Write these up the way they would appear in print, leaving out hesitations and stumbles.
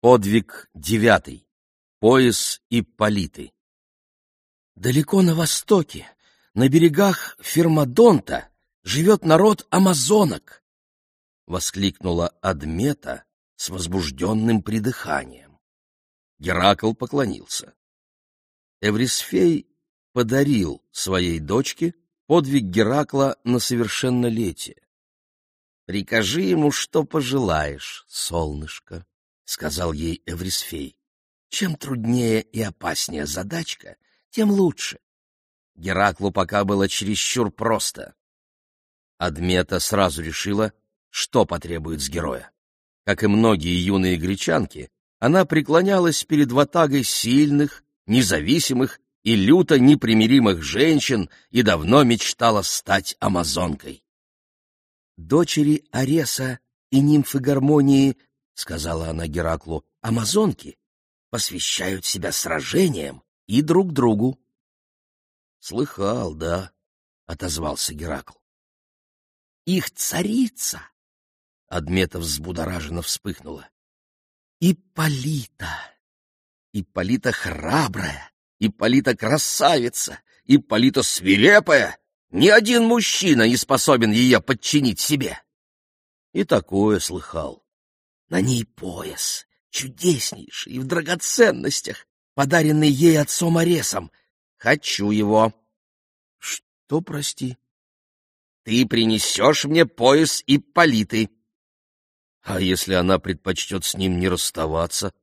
Подвиг 9. Пояс Ипполиты. Далеко на востоке, на берегах Фермодонта, живет народ амазонок, — воскликнула Адмета с возбужденным придыханием. Геракл поклонился. Эврисфей подарил своей дочке подвиг Геракла на совершеннолетие. — Прикажи ему, что пожелаешь, солнышко, — сказал ей Эврисфей. — Чем труднее и опаснее задачка, тем лучше. Гераклу пока было чересчур просто. Адмета сразу решила, что потребует с героя. Как и многие юные гречанки, она преклонялась перед ватагой сильных, независимых и люто непримиримых женщин и давно мечтала стать амазонкой. «Дочери Ареса и нимфы Гармонии, — сказала она Гераклу, — амазонки, посвящают себя сражениям и друг другу». «Слыхал, да?» — отозвался Геракл. «Их царица!» — Адмета взбудораженно вспыхнула. «Ипполита! Ипполита храбрая, Ипполита красавица, Ипполита свирепая! Ни один мужчина не способен ее подчинить себе!» И такое слыхал. На ней пояс, чудеснейший, в драгоценностях, подаренный ей отцом Аресом. Хочу его. — Что, прости? — Ты принесешь мне пояс Ипполиты. — А если она предпочтет с ним не расставаться?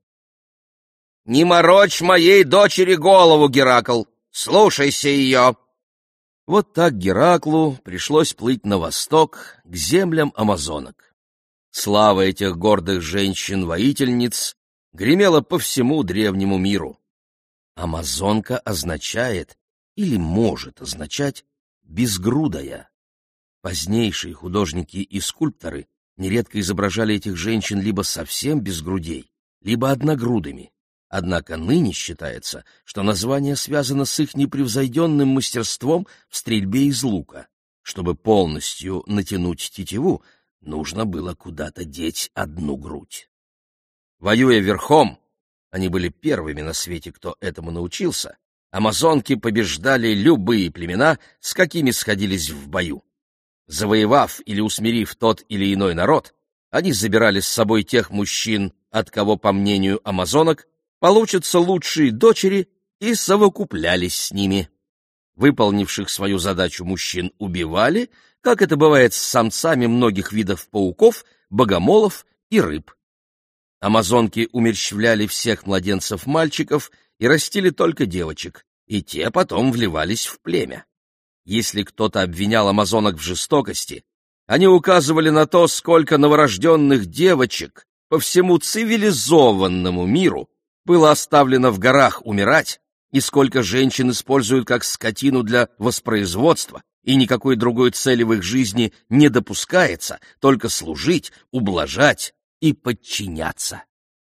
— Не морочь моей дочери голову, Геракл! Слушайся ее! Вот так Гераклу пришлось плыть на восток, к землям амазонок. Слава этих гордых женщин-воительниц гремела по всему древнему миру. Амазонка означает, или может означать, безгрудая. Позднейшие художники и скульпторы нередко изображали этих женщин либо совсем без грудей, либо одногрудыми. Однако ныне считается, что название связано с их непревзойденным мастерством в стрельбе из лука. Чтобы полностью натянуть тетиву, нужно было куда-то деть одну грудь. Воюя верхом, они были первыми на свете, кто этому научился, амазонки побеждали любые племена, с какими сходились в бою. Завоевав или усмирив тот или иной народ, они забирали с собой тех мужчин, от кого, по мнению амазонок, получатся лучшие дочери, и совокуплялись с ними. Выполнивших свою задачу мужчин убивали, как это бывает с самцами многих видов пауков, богомолов и рыб. Амазонки умерщвляли всех младенцев-мальчиков и растили только девочек, и те потом вливались в племя. Если кто-то обвинял амазонок в жестокости, они указывали на то, сколько новорожденных девочек по всему цивилизованному миру было оставлено в горах умирать, и сколько женщин используют как скотину для воспроизводства, и никакой другой цели в их жизни не допускается, только служить, ублажать и подчиняться.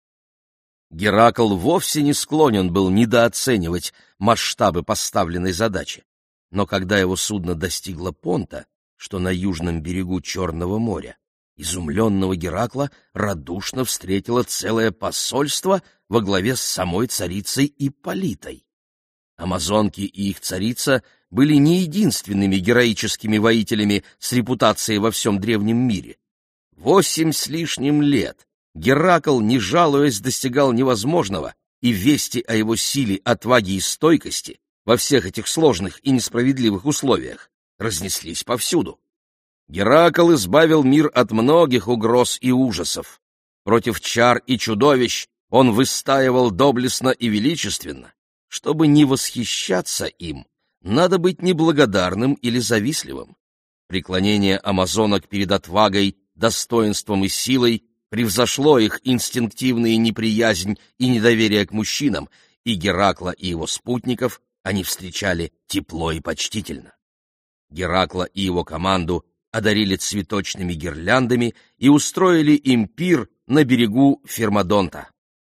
Геракл вовсе не склонен был недооценивать масштабы поставленной задачи, но когда его судно достигло Понта, что на южном берегу Черного моря, изумленного Геракла радушно встретило целое посольство во главе с самой царицей Ипполитой. Амазонки и их царица были не единственными героическими воителями с репутацией во всем древнем мире. 8 с лишним лет Геракл, не жалуясь, достигал невозможного, и вести о его силе, отваге и стойкости во всех этих сложных и несправедливых условиях разнеслись повсюду. Геракл избавил мир от многих угроз и ужасов. Против чар и чудовищ он выстаивал доблестно и величественно. Чтобы не восхищаться им, надо быть неблагодарным или завистливым. Преклонение амазонок перед отвагой, достоинством и силой превзошло их инстинктивную неприязнь и недоверие к мужчинам, и Геракла и его спутников они встречали тепло и почтительно. Геракла и его команду одарили цветочными гирляндами и устроили им пир на берегу Фермодонта.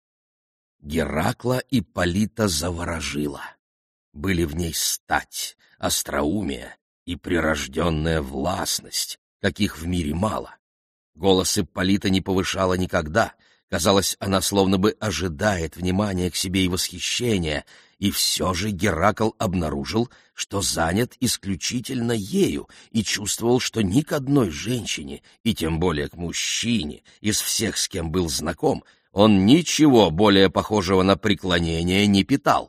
Геракла Ипполита заворожила. Были в ней стать, остроумие и прирожденная властность, каких в мире мало. Голос Ипполита не повышала никогда. Казалось, она словно бы ожидает внимания к себе и восхищения, и все же Геракл обнаружил, что занят исключительно ею, и чувствовал, что ни к одной женщине, и тем более к мужчине, из всех, с кем был знаком, он ничего более похожего на преклонение не питал.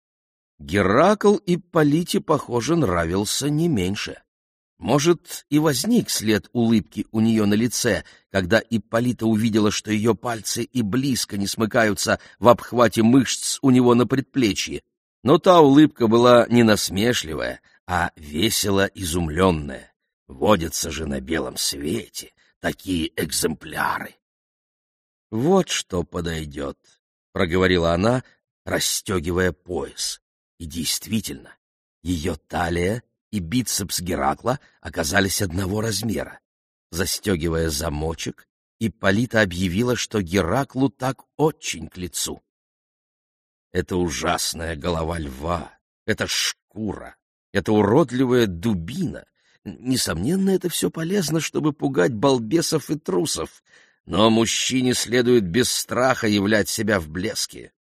Геракл Ипполите, похоже, нравился не меньше. Может, и возник след улыбки у нее на лице, когда Ипполита увидела, что ее пальцы и близко не смыкаются в обхвате мышц у него на предплечье, но та улыбка была не насмешливая, а весело изумленная. Водятся же на белом свете такие экземпляры. «Вот что подойдет», — проговорила она, расстегивая пояс. И действительно, ее талия и бицепс Геракла оказались одного размера. Застегивая замочек, Ипполита объявила, что Гераклу так очень к лицу. Это ужасная голова льва, это шкура, это уродливая дубина. Несомненно, это все полезно, чтобы пугать балбесов и трусов, но мужчине следует без страха являть себя в блеске.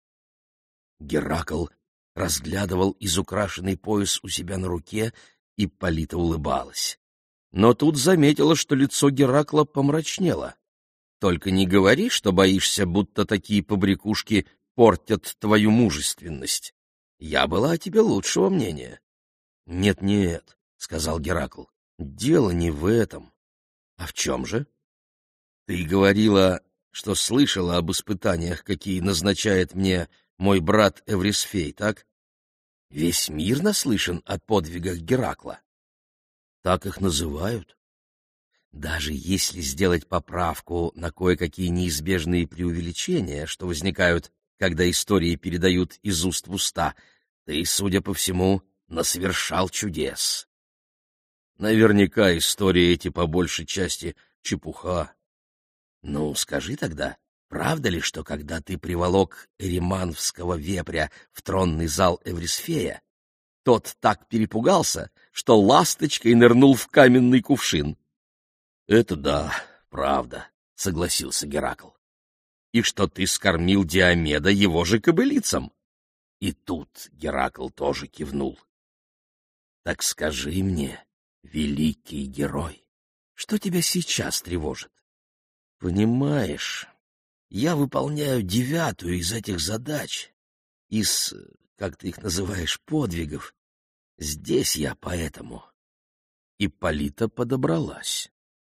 Геракл разглядывал изукрашенный пояс у себя на руке, Ипполита улыбалась. Но тут заметила, что лицо Геракла помрачнело. «Только не говори, что боишься, будто такие побрякушки портят твою мужественность. Я была о тебе лучшего мнения». «Нет-нет», — сказал Геракл, — «дело не в этом». «А в чем же?» «Ты говорила, что слышала об испытаниях, какие назначает мне мой брат Эврисфей, так? Весь мир наслышан о подвигах Геракла. Так их называют. Даже если сделать поправку на кое-какие неизбежные преувеличения, что возникают, когда истории передают из уст в уста, ты, судя по всему, насовершал чудес. Наверняка истории эти по большей части чепуха. Ну, скажи тогда, правда ли, что когда ты приволок эриманвского вепря в тронный зал Эврисфея, тот так перепугался, что ласточкой нырнул в каменный кувшин? — Это да, правда, — согласился Геракл. — И что ты скормил Диомеда его же кобылицам? И тут Геракл тоже кивнул. — Так скажи мне, великий герой, что тебя сейчас тревожит? — Понимаешь, я выполняю 9-ю из этих задач, из, как ты их называешь, подвигов. Здесь я поэтому. Ипполита подобралась.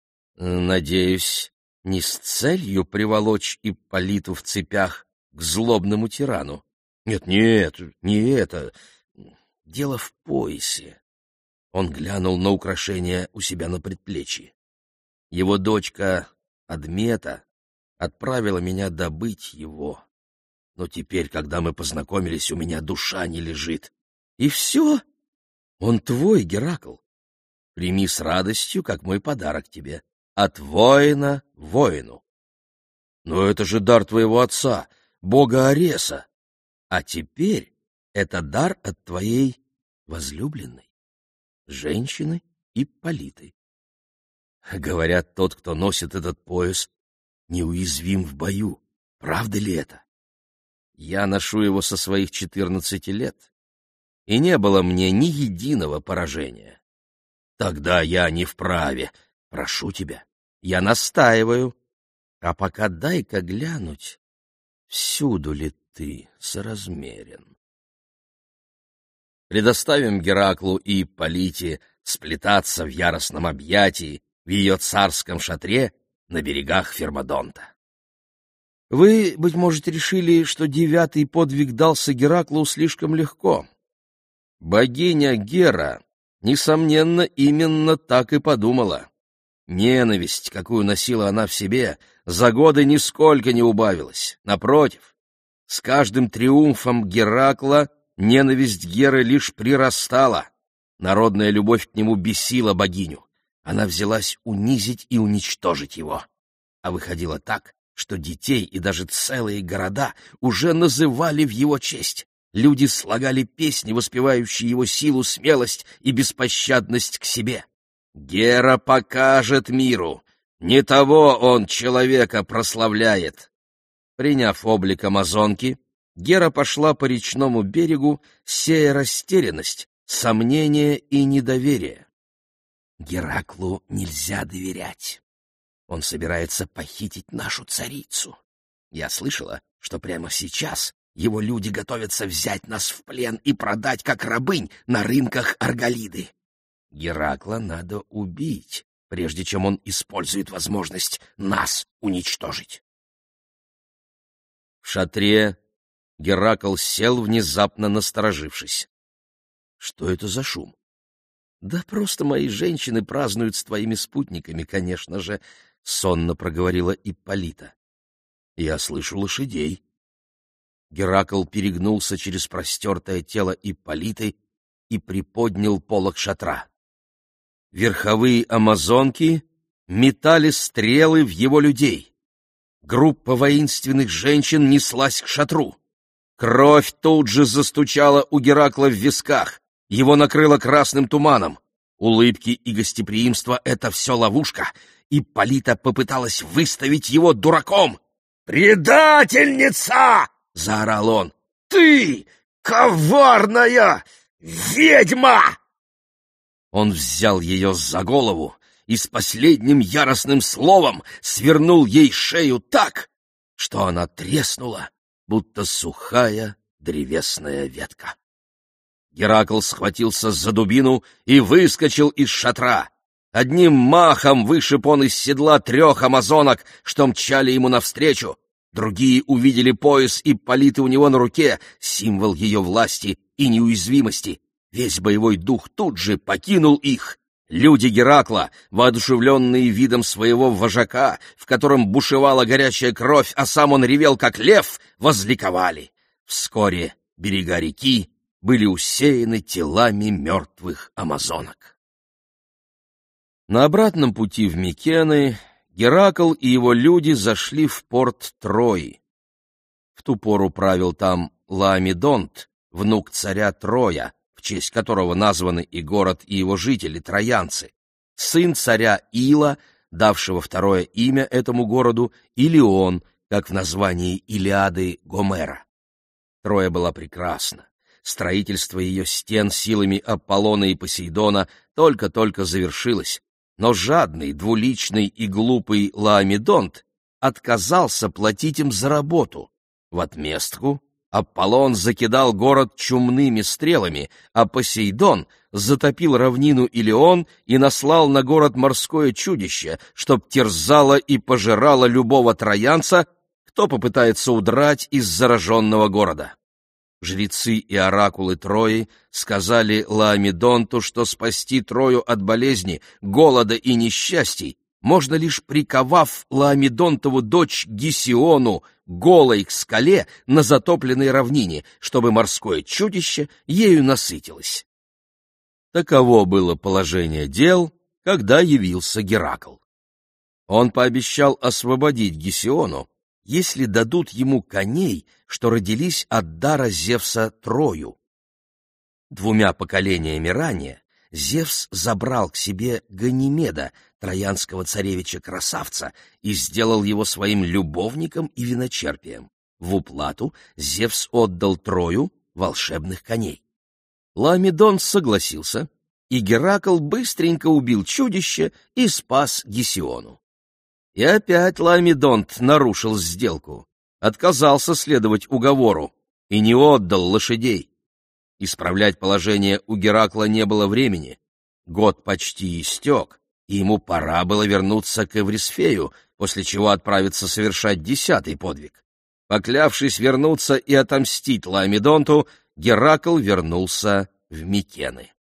Надеюсь, не с целью приволочь Ипполиту в цепях к злобному тирану. Нет, не это. Дело в поясе. Он глянул на украшение у себя на предплечье. Его дочка Адмета отправила меня добыть его. Но теперь, когда мы познакомились, у меня душа не лежит. И все. Он твой, Геракл. Прими с радостью, как мой подарок тебе. От воина воину. Но это же дар твоего отца, бога Ареса. А теперь это дар от твоей возлюбленной, женщины Ипполиты. Говорят, тот, кто носит этот пояс, неуязвим в бою. Правда ли это? Я ношу его со своих 14 лет, и не было мне ни единого поражения. Тогда я не вправе. Прошу тебя, я настаиваю. А пока дай-ка глянуть, всюду ли ты соразмерен. Предоставим Гераклу и Ипполите сплетаться в яростном объятии в ее царском шатре на берегах Фермодонта. Вы, быть может, решили, что 9-й подвиг дался Гераклу слишком легко. Богиня Гера, несомненно, именно так и подумала. Ненависть, какую носила она в себе, за годы нисколько не убавилась. Напротив, с каждым триумфом Геракла ненависть Геры лишь прирастала. Народная любовь к нему бесила богиню. Она взялась унизить и уничтожить его. А выходило так, что детей и даже целые города уже называли в его честь. Люди слагали песни, воспевающие его силу, смелость и беспощадность к себе. Гера покажет миру, не того он человека прославляет. Приняв облик амазонки, Гера пошла по речному берегу, сея растерянность, сомнение и недоверие. Гераклу нельзя доверять. Он собирается похитить нашу царицу. Я слышала, что прямо сейчас его люди готовятся взять нас в плен и продать как рабынь на рынках Арголиды. Геракла надо убить, прежде чем он использует возможность нас уничтожить. В шатре Геракл сел, внезапно насторожившись. Что это за шум? Да просто мои женщины празднуют с твоими спутниками, конечно же, — сонно проговорила Ипполита. Я слышу лошадей. Геракл перегнулся через простертое тело Ипполиты и приподнял полог шатра. Верховые амазонки метали стрелы в его людей. Группа воинственных женщин неслась к шатру. Кровь тут же застучала у Геракла в висках. Его накрыло красным туманом. Улыбки и гостеприимство — это все ловушка. Ипполита попыталась выставить его дураком. «Предательница!» — заорал он. «Ты коварная ведьма!» Он взял ее за голову и с последним яростным словом свернул ей шею так, что она треснула, будто сухая древесная ветка. Геракл схватился за дубину и выскочил из шатра. Одним махом вышиб он из седла 3 амазонок, что мчали ему навстречу. Другие увидели пояс Ипполиты у него на руке, символ ее власти и неуязвимости. Весь боевой дух тут же покинул их. Люди Геракла, воодушевленные видом своего вожака, в котором бушевала горячая кровь, а сам он ревел, как лев, возликовали. Вскоре берега реки были усеяны телами мертвых амазонок. На обратном пути в Микены Геракл и его люди зашли в порт Трои. В ту пору правил там Лаомедонт, внук царя Троя, в честь которого названы и город, и его жители, троянцы, сын царя Ила, давшего второе имя этому городу, и Леон, как в названии Илиады Гомера. Троя была прекрасна. Строительство ее стен силами Аполлона и Посейдона только-только завершилось, но жадный, двуличный и глупый Лаомедонт отказался платить им за работу. В отместку Аполлон закидал город чумными стрелами, а Посейдон затопил равнину Илион и наслал на город морское чудище, чтоб терзало и пожирало любого троянца, кто попытается удрать из зараженного города. Жрецы и оракулы Трои сказали Лаомедонту, что спасти Трою от болезни, голода и несчастий можно лишь приковав Лаомедонтову дочь Гесиону голой к скале на затопленной равнине, чтобы морское чудище ею насытилось. Таково было положение дел, когда явился Геракл. Он пообещал освободить Гесиону, если дадут ему коней, что родились от дара Зевса Трою. 2 поколениями ранее Зевс забрал к себе Ганимеда, троянского царевича-красавца, и сделал его своим любовником и виночерпием. В уплату Зевс отдал Трою волшебных коней. Лаомедонт согласился, и Геракл быстренько убил чудище и спас Гесиону. И опять Лаомедонт нарушил сделку, отказался следовать уговору и не отдал лошадей. Исправлять положение у Геракла не было времени. Год почти истек, и ему пора было вернуться к Эврисфею, после чего отправиться совершать 10-й подвиг. Поклявшись вернуться и отомстить Лаомедонту, Геракл вернулся в Микены.